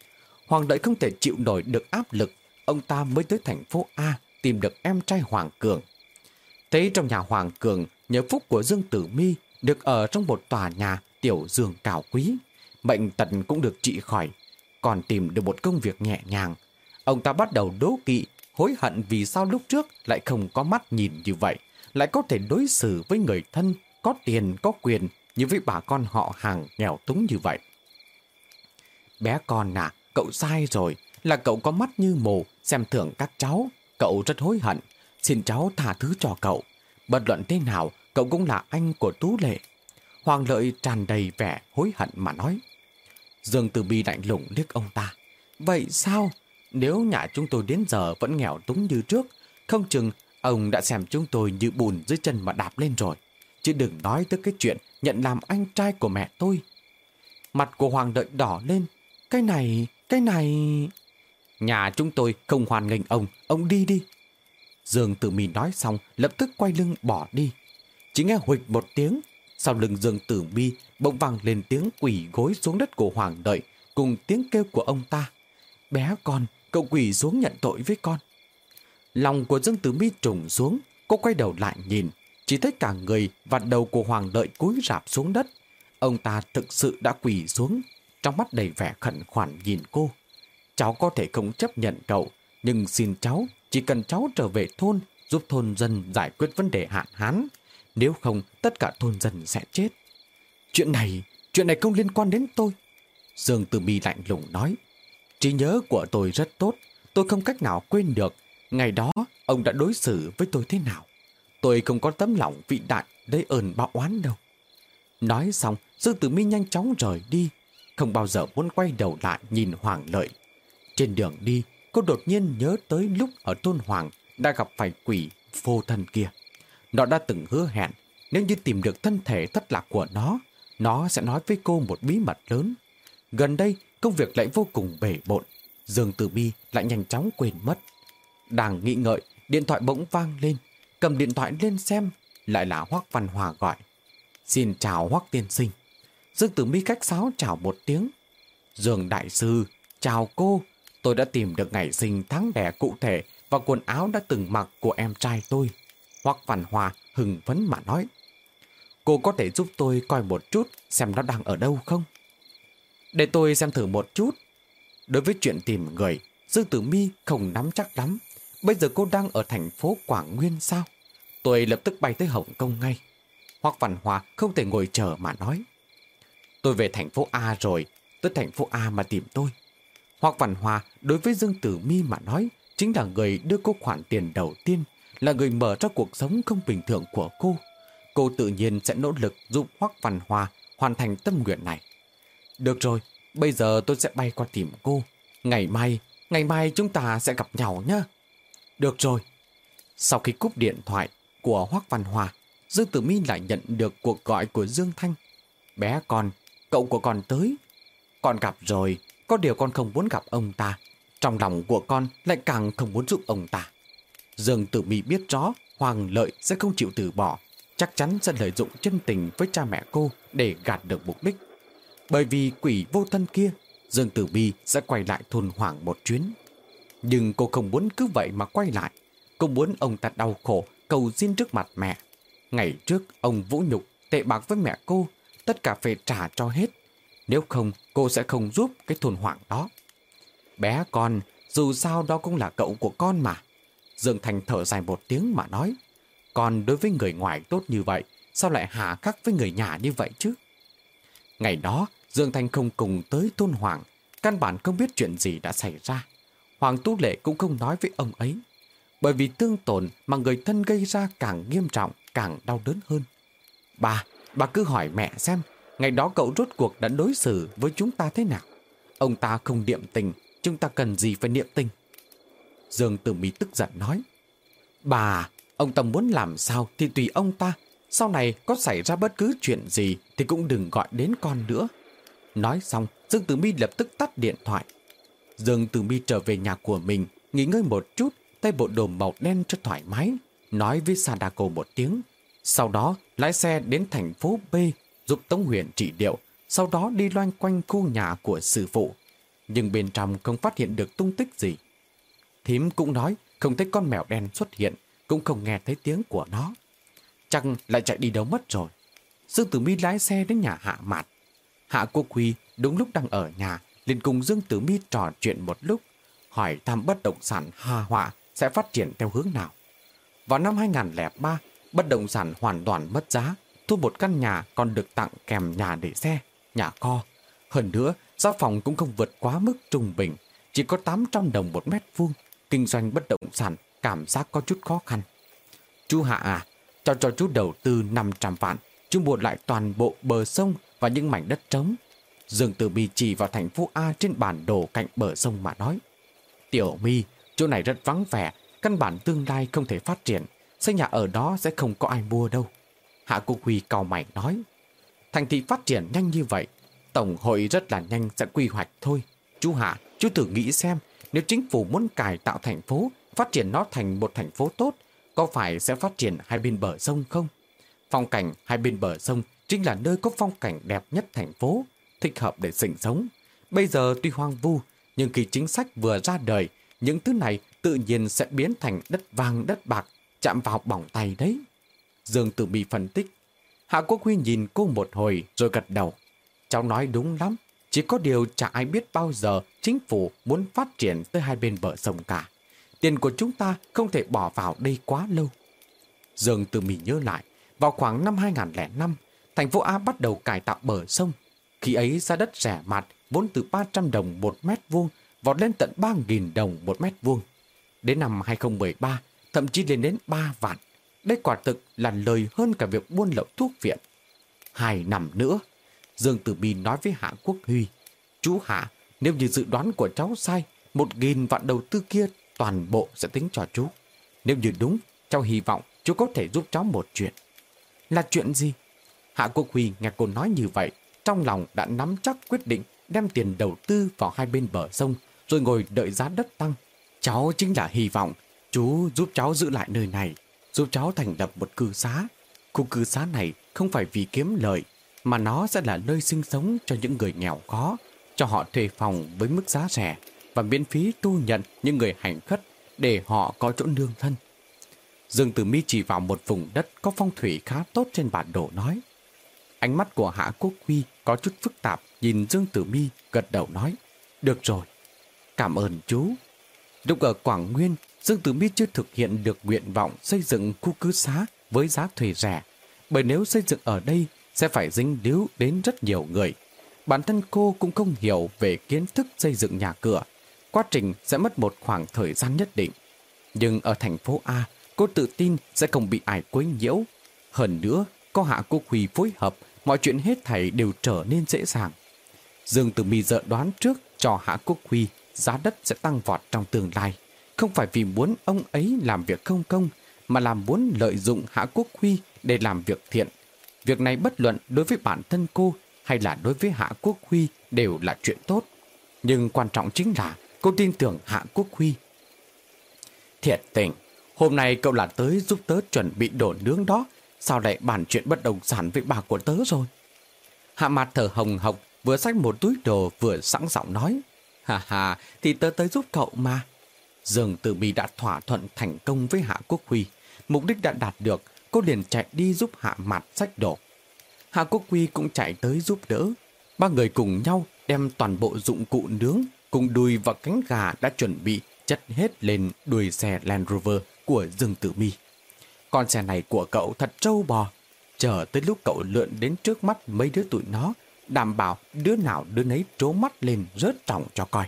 Hoàng Lợi không thể chịu nổi được áp lực, ông ta mới tới thành phố A tìm được em trai Hoàng Cường. Thấy trong nhà Hoàng Cường, nhờ phúc của Dương Tử Mi được ở trong một tòa nhà tiểu giường cao quý, bệnh tật cũng được trị khỏi, còn tìm được một công việc nhẹ nhàng. Ông ta bắt đầu đố kỵ, hối hận vì sao lúc trước lại không có mắt nhìn như vậy, lại có thể đối xử với người thân, có tiền, có quyền như với bà con họ Hàng nghèo túng như vậy. Bé con à, cậu sai rồi, là cậu có mắt như mù, xem thường các cháu. Cậu rất hối hận, xin cháu tha thứ cho cậu. Bất luận thế nào, cậu cũng là anh của Tú Lệ. Hoàng Lợi tràn đầy vẻ hối hận mà nói. Dương Tử Mi lạnh lùng liếc ông ta. Vậy sao? Nếu nhà chúng tôi đến giờ vẫn nghèo túng như trước, không chừng ông đã xem chúng tôi như bùn dưới chân mà đạp lên rồi. Chứ đừng nói tới cái chuyện nhận làm anh trai của mẹ tôi. Mặt của Hoàng Lợi đỏ lên. Cái này... Nhà chúng tôi không hoan nghênh ông đi đi. Dương Tử Mi nói xong lập tức quay lưng bỏ đi. Chỉ nghe huỵch một tiếng, sau lưng Dương Tử Mi bỗng vang lên tiếng quỳ gối xuống đất của Hoàng Lợi cùng tiếng kêu của ông ta. Bé con, cậu quỳ xuống nhận tội với con. Lòng của Dương Tử Mi trùng xuống, cô quay đầu lại nhìn, chỉ thấy cả người và đầu của Hoàng Lợi cúi rạp xuống đất. Ông ta thực sự đã quỳ xuống, trong mắt đầy vẻ khẩn khoản nhìn cô. Cháu có thể không chấp nhận cậu, nhưng xin cháu, chỉ cần cháu trở về thôn, giúp thôn dân giải quyết vấn đề hạn hán. Nếu không, tất cả thôn dân sẽ chết. Chuyện này không liên quan đến tôi. Dương Tử Mi lạnh lùng nói. Trí nhớ của tôi rất tốt, tôi không cách nào quên được ngày đó ông đã đối xử với tôi thế nào. Tôi không có tấm lòng vĩ đại lấy ơn báo oán đâu. Nói xong, Dương Tử Mi nhanh chóng rời đi, không bao giờ muốn quay đầu lại nhìn Hoàng Lợi. Trên đường đi, cô đột nhiên nhớ tới lúc ở thôn Hoàng đã gặp phải quỷ vô thân kia. Nó đã từng hứa hẹn, nếu như tìm được thân thể thất lạc của nó sẽ nói với cô một bí mật lớn. Gần đây, công việc lại vô cùng bể bộn, Dương Tử Mi lại nhanh chóng quên mất. Đang nghĩ ngợi, điện thoại bỗng vang lên. Cầm điện thoại lên xem, lại là Hoắc Văn Hòa gọi. Xin chào Hoắc tiên sinh. Dương Tử Mi khách sáo chào một tiếng. Dương đại sư, chào cô. Tôi đã tìm được ngày sinh tháng đẻ cụ thể và quần áo đã từng mặc của em trai tôi. Hoắc Văn Hòa hưng phấn mà nói. Cô có thể giúp tôi coi một chút xem nó đang ở đâu không? Để tôi xem thử một chút. Đối với chuyện tìm người, Dương Tử Mi không nắm chắc lắm. Bây giờ cô đang ở thành phố Quảng Nguyên sao? Tôi lập tức bay tới Hồng Kông ngay. Hoắc Văn Hòa không thể ngồi chờ mà nói. Tôi về thành phố A rồi, tới thành phố A mà tìm tôi. Hoắc Văn Hòa đối với Dương Tử Mi mà nói chính là người đưa cô khoản tiền đầu tiên, là người mở ra cuộc sống không bình thường của cô. Cô tự nhiên sẽ nỗ lực giúp Hoắc Văn Hòa hoàn thành tâm nguyện này. Được rồi, bây giờ tôi sẽ bay qua tìm cô. Ngày mai chúng ta sẽ gặp nhau nhé. Được rồi. Sau khi cúp điện thoại của Hoắc Văn Hòa, Dương Tử Mi lại nhận được cuộc gọi của Dương Thanh. Bé con, cậu của con tới. Con gặp rồi, có điều con không muốn gặp ông ta. Trong lòng của con lại càng không muốn giúp ông ta. Dương Tử Mi biết rõ Hoàng Lợi sẽ không chịu từ bỏ, chắc chắn sẽ lợi dụng chân tình với cha mẹ cô để gạt được mục đích. Bởi vì quỷ vô thân kia, Dương Tử Mi sẽ quay lại thôn Hoàng một chuyến. Nhưng cô không muốn cứ vậy mà quay lại. Cô muốn ông ta đau khổ, cầu xin trước mặt mẹ. Ngày trước ông vũ nhục, tệ bạc với mẹ cô, tất cả phải trả cho hết. Nếu không, cô sẽ không giúp cái thôn Hoàng đó. Bé con, dù sao đó cũng là cậu của con mà. Dương Thành thở dài một tiếng mà nói. Con đối với người ngoài tốt như vậy, sao lại hà khắc với người nhà như vậy chứ? Ngày đó, Dương Thành không cùng tới thôn Hoàng, căn bản không biết chuyện gì đã xảy ra. Hoàng Tú Lệ cũng không nói với ông ấy. Bởi vì thương tổn mà người thân gây ra càng nghiêm trọng, càng đau đớn hơn. Bà cứ hỏi mẹ xem, ngày đó cậu rốt cuộc đã đối xử với chúng ta thế nào? Ông ta không niệm tình, chúng ta cần gì phải niệm tình? Dương Tử Mi tức giận nói. Bà, ông ta muốn làm sao thì tùy ông ta. Sau này có xảy ra bất cứ chuyện gì thì cũng đừng gọi đến con nữa. Nói xong, Dương Tử Mi lập tức tắt điện thoại. Dương Tử Mi trở về nhà của mình, nghỉ ngơi một chút, tay bộ đồ màu đen cho thoải mái, nói với Sadako một tiếng. Sau đó lái xe đến thành phố B giúp Tống Huyền trị liệu, sau đó đi loanh quanh khu nhà của sư phụ. Nhưng bên trong không phát hiện được tung tích gì. Thím cũng nói không thấy con mèo đen xuất hiện, cũng không nghe thấy tiếng của nó. Chắc lại chạy đi đâu mất rồi. Dương Tử Mi lái xe đến nhà Hạ Mạt. Hạ Quốc Huy đúng lúc đang ở nhà, liền cùng Dương Tử Mi trò chuyện một lúc, hỏi thăm bất động sản Hà Họa sẽ phát triển theo hướng nào. Vào năm 2003, bất động sản hoàn toàn mất giá, thu một căn nhà còn được tặng kèm nhà để xe, nhà kho. Hơn nữa, giá phòng cũng không vượt quá mức trung bình, chỉ có 800 đồng một mét vuông. Kinh doanh bất động sản cảm giác có chút khó khăn. Chú Hạ à, cho chú đầu tư 500 vạn, chú mua lại toàn bộ bờ sông và những mảnh đất trống. Dương Tử Mi chỉ vào thành phố A trên bản đồ cạnh bờ sông mà nói. Tiểu Mi, chỗ này rất vắng vẻ, căn bản tương lai không thể phát triển, xây nhà ở đó sẽ không có ai mua đâu. Hạ Quốc Huy cau mày nói. Thành thị phát triển nhanh như vậy, Tổng hội rất là nhanh sẽ quy hoạch thôi. Chú Hạ, chú thử nghĩ xem, nếu chính phủ muốn cải tạo thành phố, phát triển nó thành một thành phố tốt, có phải sẽ phát triển hai bên bờ sông không? Phong cảnh hai bên bờ sông chính là nơi có phong cảnh đẹp nhất thành phố, thích hợp để sinh sống. Bây giờ tuy hoang vu, nhưng khi chính sách vừa ra đời, những thứ này tự nhiên sẽ biến thành đất vàng đất bạc, chạm vào bỏng tay đấy. Dương Tử Mi phân tích. Hạ Quốc Huy nhìn cô một hồi rồi gật đầu. Cháu nói đúng lắm, chỉ có điều chả ai biết bao giờ chính phủ muốn phát triển tới hai bên bờ sông cả. Tiền của chúng ta không thể bỏ vào đây quá lâu. Dương Tử Mi nhớ lại, vào khoảng năm 2005, thành phố A bắt đầu cải tạo bờ sông. Khi ấy giá đất rẻ mạt vốn từ 300 đồng một mét vuông vọt lên tận 3.000 đồng một mét vuông. Đến năm 2013, thậm chí lên đến 3 vạn. Đây quả thực là lời hơn cả việc buôn lậu thuốc viện. 2 năm nữa, Dương Tử Mi nói với Hạ Quốc Huy, chú Hạ, nếu như dự đoán của cháu sai, 1.000 vạn đầu tư kia toàn bộ sẽ tính cho chú. Nếu như đúng, cháu hy vọng chú có thể giúp cháu một chuyện. Là chuyện gì? Hạ Quốc Huy nghe cô nói như vậy, trong lòng đã nắm chắc quyết định đem tiền đầu tư vào hai bên bờ sông, rồi ngồi đợi giá đất tăng. Cháu chính là hy vọng chú giúp cháu giữ lại nơi này, giúp cháu thành lập một cư xá. Khu cư xá này không phải vì kiếm lợi, mà nó sẽ là nơi sinh sống cho những người nghèo khó, cho họ thuê phòng với mức giá rẻ và miễn phí thu nhận những người hành khất để họ có chỗ nương thân. Dương Tử Mi chỉ vào một vùng đất có phong thủy khá tốt trên bản đồ nói. Ánh mắt của Hạ Quốc Huy có chút phức tạp, nhìn Dương Tử Mi gật đầu nói, được rồi, cảm ơn chú. Lúc ở Quảng Nguyên, Dương Tử Mi chưa thực hiện được nguyện vọng xây dựng khu cư xá với giá thuê rẻ, bởi nếu xây dựng ở đây sẽ phải dính líu đến rất nhiều người. Bản thân cô cũng không hiểu về kiến thức xây dựng nhà cửa, quá trình sẽ mất một khoảng thời gian nhất định. Nhưng ở thành phố A, cô tự tin sẽ không bị ai quấy nhiễu. Hơn nữa, có Hạ Quốc Huy phối hợp, mọi chuyện hết thảy đều trở nên dễ dàng. Dương Tử Mi dự đoán trước cho Hạ Quốc Huy giá đất sẽ tăng vọt trong tương lai, không phải vì muốn ông ấy làm việc không công, mà là muốn lợi dụng Hạ Quốc Huy để làm việc thiện. Việc này bất luận đối với bản thân cô hay là đối với Hạ Quốc Huy đều là chuyện tốt. Nhưng quan trọng chính là cô tin tưởng Hạ Quốc Huy. Thiệt tình, hôm nay cậu là tới giúp tớ chuẩn bị đồ nướng đó, sao lại bàn chuyện bất động sản với bà của tớ rồi? Hạ Mạt thở hồng hộc, vừa xách một túi đồ vừa sẵn giọng nói. Hà hà, thì tớ tới giúp cậu mà. Dương Tử Mi đã thỏa thuận thành công với Hạ Quốc Huy, mục đích đã đạt được, cô liền chạy đi giúp Hạ Mạt xách đồ. Hạ Quốc Huy cũng chạy tới giúp đỡ. Ba người cùng nhau đem toàn bộ dụng cụ nướng cùng đùi và cánh gà đã chuẩn bị chất hết lên đuôi xe Land Rover của Dương Tử Mi. Con xe này của cậu thật trâu bò. Chờ tới lúc cậu lượn đến trước mắt mấy đứa tụi nó, đảm bảo đứa nào đứa nấy trố mắt lên rớt tròng cho coi.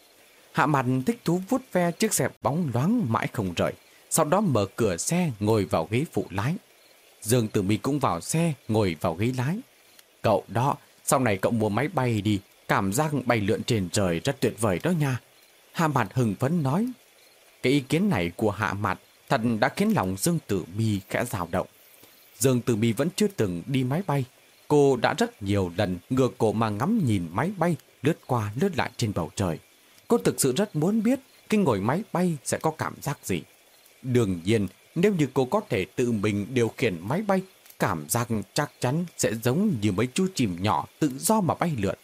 Hạ Mạt thích thú vuốt ve chiếc xe bóng loáng mãi không rời, sau đó mở cửa xe ngồi vào ghế phụ lái. Dương Tử Mi cũng vào xe ngồi vào ghế lái. Cậu đó, sau này cậu mua máy bay đi, cảm giác bay lượn trên trời rất tuyệt vời đó nha. Hạ Mạt hưng phấn nói. Cái ý kiến này của Hạ Mạt thật đã khiến lòng Dương Tử Mi khẽ dao động. Dương Tử Mi vẫn chưa từng đi máy bay. Cô đã rất nhiều lần ngửa cổ mà ngắm nhìn máy bay lướt qua lướt lại trên bầu trời. Cô thực sự rất muốn biết khi ngồi máy bay sẽ có cảm giác gì. Đương nhiên, nếu như cô có thể tự mình điều khiển máy bay, cảm giác chắc chắn sẽ giống như mấy chú chim nhỏ tự do mà bay lượn.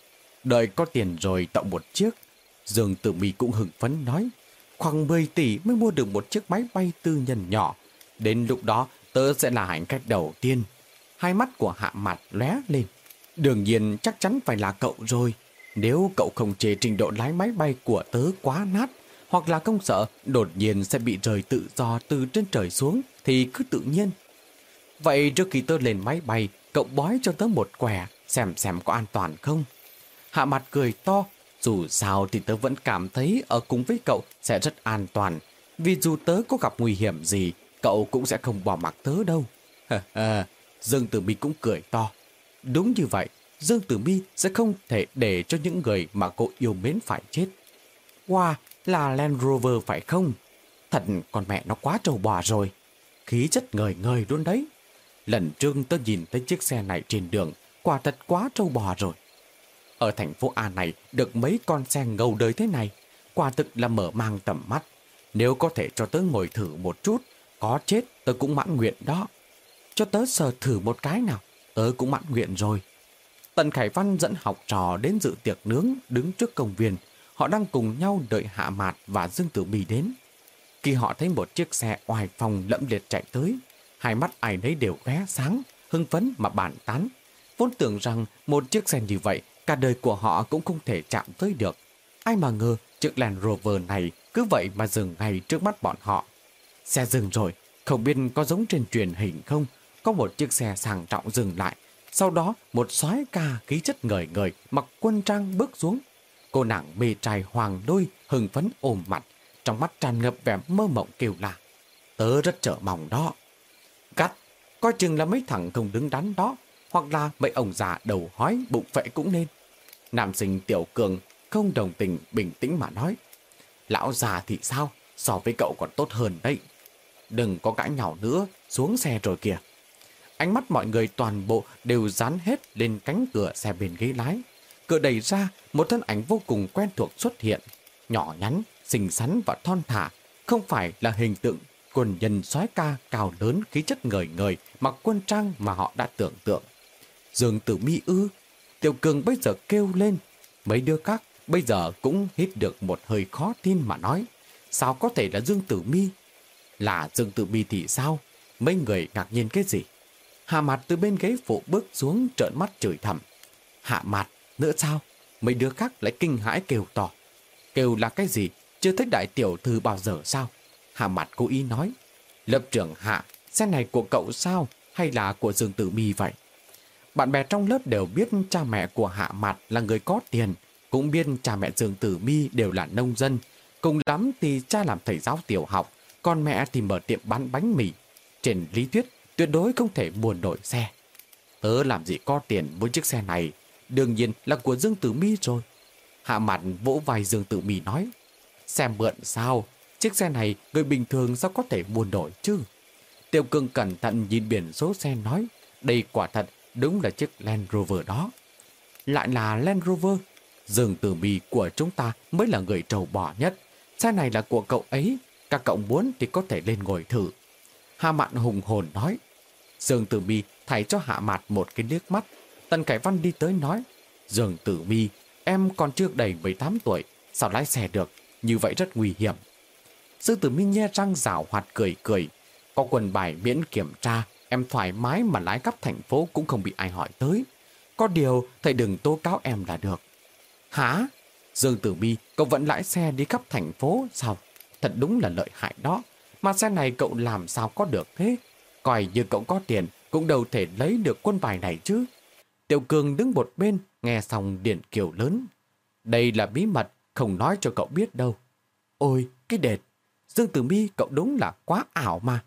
Đợi có tiền rồi tậu một chiếc. Dương Tử Mi cũng hưng phấn nói, khoảng 10 tỷ mới mua được một chiếc máy bay tư nhân nhỏ. Đến lúc đó tớ sẽ là hành khách đầu tiên. Hai mắt của Hạ Mạt lóe lên. Đương nhiên chắc chắn phải là cậu rồi. Nếu cậu không chê trình độ lái máy bay của tớ quá nát, hoặc là không sợ đột nhiên sẽ bị rơi tự do từ trên trời xuống, thì cứ tự nhiên. Vậy trước khi tớ lên máy bay, cậu bói cho tớ một quẻ, xem có an toàn không? Hạ Mạt cười to. Dù sao thì tớ vẫn cảm thấy ở cùng với cậu sẽ rất an toàn. Vì dù tớ có gặp nguy hiểm gì, cậu cũng sẽ không bỏ mặc tớ đâu. Dương Tử Mi cũng cười to. Đúng như vậy, Dương Tử Mi sẽ không thể để cho những người mà cô yêu mến phải chết. Wow, là Land Rover phải không? Thật con mẹ nó quá trâu bò rồi. Khí chất ngời ngời luôn đấy. Lần trước tớ nhìn thấy chiếc xe này trên đường, quả thật quá trâu bò rồi. Ở thành phố A này được mấy con xe ngầu đời thế này, quả thực là mở mang tầm mắt. Nếu có thể cho tớ ngồi thử một chút, có chết tớ cũng mãn nguyện đó. Cho tớ sờ thử một cái nào, tớ cũng mãn nguyện rồi. Tần Khải Văn dẫn học trò đến dự tiệc nướng đứng trước công viên. Họ đang cùng nhau đợi Hạ Mạt và Dương Tử Mi đến. Khi họ thấy một chiếc xe oai phong lẫm liệt chạy tới, hai mắt ai nấy đều lóe sáng, hưng phấn mà bàn tán. Vốn tưởng rằng một chiếc xe như vậy cả đời của họ cũng không thể chạm tới được. Ai mà ngờ chiếc Land Rover này cứ vậy mà dừng ngay trước mắt bọn họ. Xe dừng rồi, không biết có giống trên truyền hình không? Có một chiếc xe sang trọng dừng lại. Sau đó một soái ca khí chất ngời ngời mặc quân trang bước xuống. Cô nàng mê trai hoàng đôi hưng phấn ôm mặt, trong mắt tràn ngập vẻ mơ mộng kêu là: Tớ rất chờ mong đó. coi chừng là mấy thằng không đứng đắn đó, hoặc là mấy ông già đầu hói bụng phệ cũng nên. Nam sinh Tiểu Cường không đồng tình, bình tĩnh mà nói. Lão già thì sao, so với cậu còn tốt hơn đấy. Đừng có cãi nhau nữa, xuống xe rồi kìa. Ánh mắt mọi người toàn bộ đều dán hết lên cánh cửa xe bên ghế lái. Cửa đẩy ra, một thân ảnh vô cùng quen thuộc xuất hiện. Nhỏ nhắn, xinh xắn và thon thả, không phải là hình tượng quân nhân soái ca cao lớn khí chất ngời ngời mặc quân trang mà họ đã tưởng tượng. Dương Tử Mi ư? Tiểu Cường bây giờ kêu lên. Mấy đứa khác bây giờ cũng hít được một hơi khó tin mà nói. Sao có thể là Dương Tử Mi? Là Dương Tử Mi thì sao? Mấy người ngạc nhiên cái gì? Hạ Mạt từ bên ghế phụ bước xuống trợn mắt chửi thầm. Hạ Mạt, nữa sao? Mấy đứa khác lại kinh hãi kêu to. Kêu là cái gì? Chưa thấy đại tiểu thư bao giờ sao? Hạ Mạt cố ý nói. Lớp trưởng Hạ, xe này của cậu sao? Hay là của Dương Tử Mi vậy? Bạn bè trong lớp đều biết cha mẹ của Hạ Mạt là người có tiền, cũng biết cha mẹ Dương Tử Mi đều là nông dân. Cùng lắm thì cha làm thầy giáo tiểu học, còn mẹ thì mở tiệm bán bánh mì. Trên lý thuyết, tuyệt đối không thể mua nổi xe. Tớ làm gì có tiền với chiếc xe này, đương nhiên là của Dương Tử Mi rồi. Hạ Mạt vỗ vai Dương Tử Mi nói. Xe mượn sao? Chiếc xe này người bình thường sao có thể mua nổi chứ? Tiểu Cường cẩn thận nhìn biển số xe nói. Đây quả thật đúng là chiếc Land Rover đó. Lại là Land Rover. Dương Tử Mi của chúng ta mới là người trâu bò nhất. Xe này là của cậu ấy, các cậu muốn thì có thể lên ngồi thử. Hạ Mạt hùng hồn nói. Dương Tử Mi thảy cho Hạ Mạt một cái liếc mắt. Tần Cải Văn đi tới nói. Dương Tử Mi, em còn chưa đầy 18 tuổi, sao lái xe được? Như vậy rất nguy hiểm. Dương Tử Mi nhe răng giảo hoạt cười cười. Có quần bài miễn kiểm tra, em thoải mái mà lái khắp thành phố cũng không bị ai hỏi tới. Có điều thầy đừng tố cáo em là được. Hả? Dương Tử Mi, cậu vẫn lái xe đi khắp thành phố sao? Thật đúng là lợi hại đó. Mà xe này cậu làm sao có được thế? Coi như cậu có tiền cũng đâu thể lấy được quân bài này chứ. Tiểu Cường đứng một bên nghe xong điện kiều lớn. Đây là bí mật, không nói cho cậu biết đâu. Ôi, cái đệt. Dương Tử Mi, cậu đúng là quá ảo mà.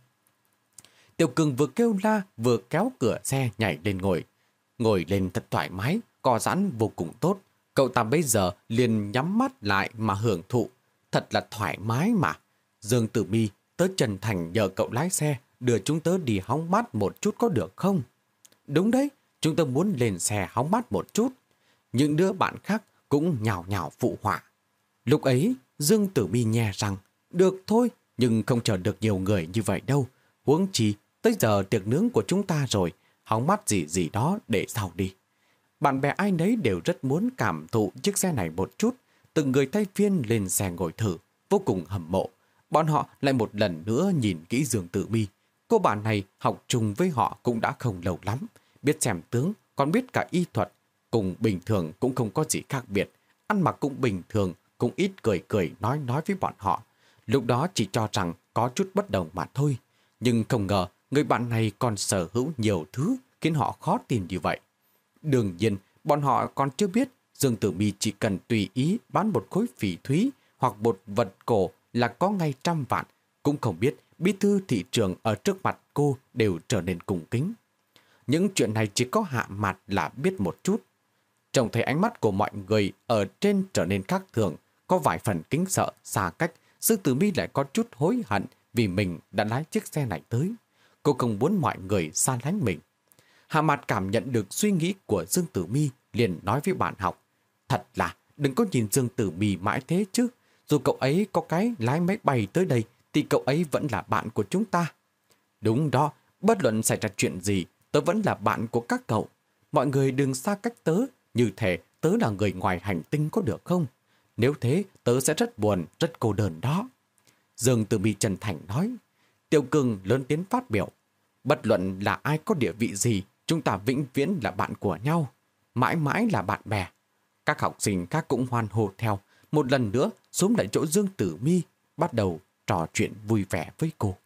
Tiểu Cường vừa kêu la vừa kéo cửa xe nhảy lên ngồi. Ngồi lên thật thoải mái, co giãn vô cùng tốt. Cậu ta bây giờ liền nhắm mắt lại mà hưởng thụ. Thật là thoải mái mà. Dương Tử Mi, tớ chân thành nhờ cậu lái xe đưa chúng tớ đi hóng mát một chút có được không? Đúng đấy, chúng tớ muốn lên xe hóng mát một chút. Những đứa bạn khác cũng nhào nhào phụ họa. Lúc ấy, Dương Tử Mi nhe rằng, được thôi, nhưng không chờ được nhiều người như vậy đâu. Huống chi, tới giờ tiệc nướng của chúng ta rồi, hóng mát gì gì đó để sau đi. Bạn bè ai nấy đều rất muốn cảm thụ chiếc xe này một chút, từng người thay phiên lên xe ngồi thử, vô cùng hâm mộ. Bọn họ lại một lần nữa nhìn kỹ Dương Tử Mi. Cô bạn này học chung với họ cũng đã không lâu lắm, biết xem tướng, còn biết cả y thuật, cùng bình thường cũng không có gì khác biệt, ăn mặc cũng bình thường, cũng ít cười cười nói với bọn họ. Lúc đó chỉ cho rằng có chút bất đồng mà thôi, nhưng không ngờ người bạn này còn sở hữu nhiều thứ khiến họ khó tin như vậy. Đương nhiên, bọn họ còn chưa biết Dương Tử Mi chỉ cần tùy ý bán một khối phỉ thúy hoặc một vật cổ là có ngay 100 vạn, cũng không biết bí thư thị trường ở trước mặt cô đều trở nên cung kính. Những chuyện này chỉ có Hạ Mạt là biết một chút. Trông thấy ánh mắt của mọi người ở trên trở nên khác thường, có vài phần kính sợ, xa cách, Dương Tử Mi lại có chút hối hận vì mình đã lái chiếc xe này tới. Cô không muốn mọi người xa lánh mình. Hạ Mạt cảm nhận được suy nghĩ của Dương Tử Mi, liền nói với bạn học. Thật là, đừng có nhìn Dương Tử Mi mãi thế chứ. Dù cậu ấy có cái lái máy bay tới đây, thì cậu ấy vẫn là bạn của chúng ta. Đúng đó, bất luận xảy ra chuyện gì, tớ vẫn là bạn của các cậu. Mọi người đừng xa cách tớ, như thể tớ là người ngoài hành tinh có được không? Nếu thế, tớ sẽ rất buồn, rất cô đơn đó. Dương Tử Mi chân thành nói. Tiểu Cường lớn tiếng phát biểu. Bất luận là ai có địa vị gì, chúng ta vĩnh viễn là bạn của nhau. Mãi mãi là bạn bè. Các học sinh khác cũng hoan hô theo. Một lần nữa xuống lại chỗ Dương Tử Mi, bắt đầu trò chuyện vui vẻ với cô.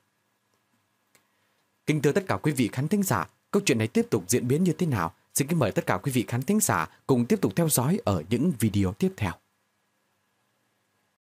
Kính thưa tất cả quý vị khán thính giả, câu chuyện này tiếp tục diễn biến như thế nào? Xin kính mời tất cả quý vị khán thính giả cùng tiếp tục theo dõi ở những video tiếp theo.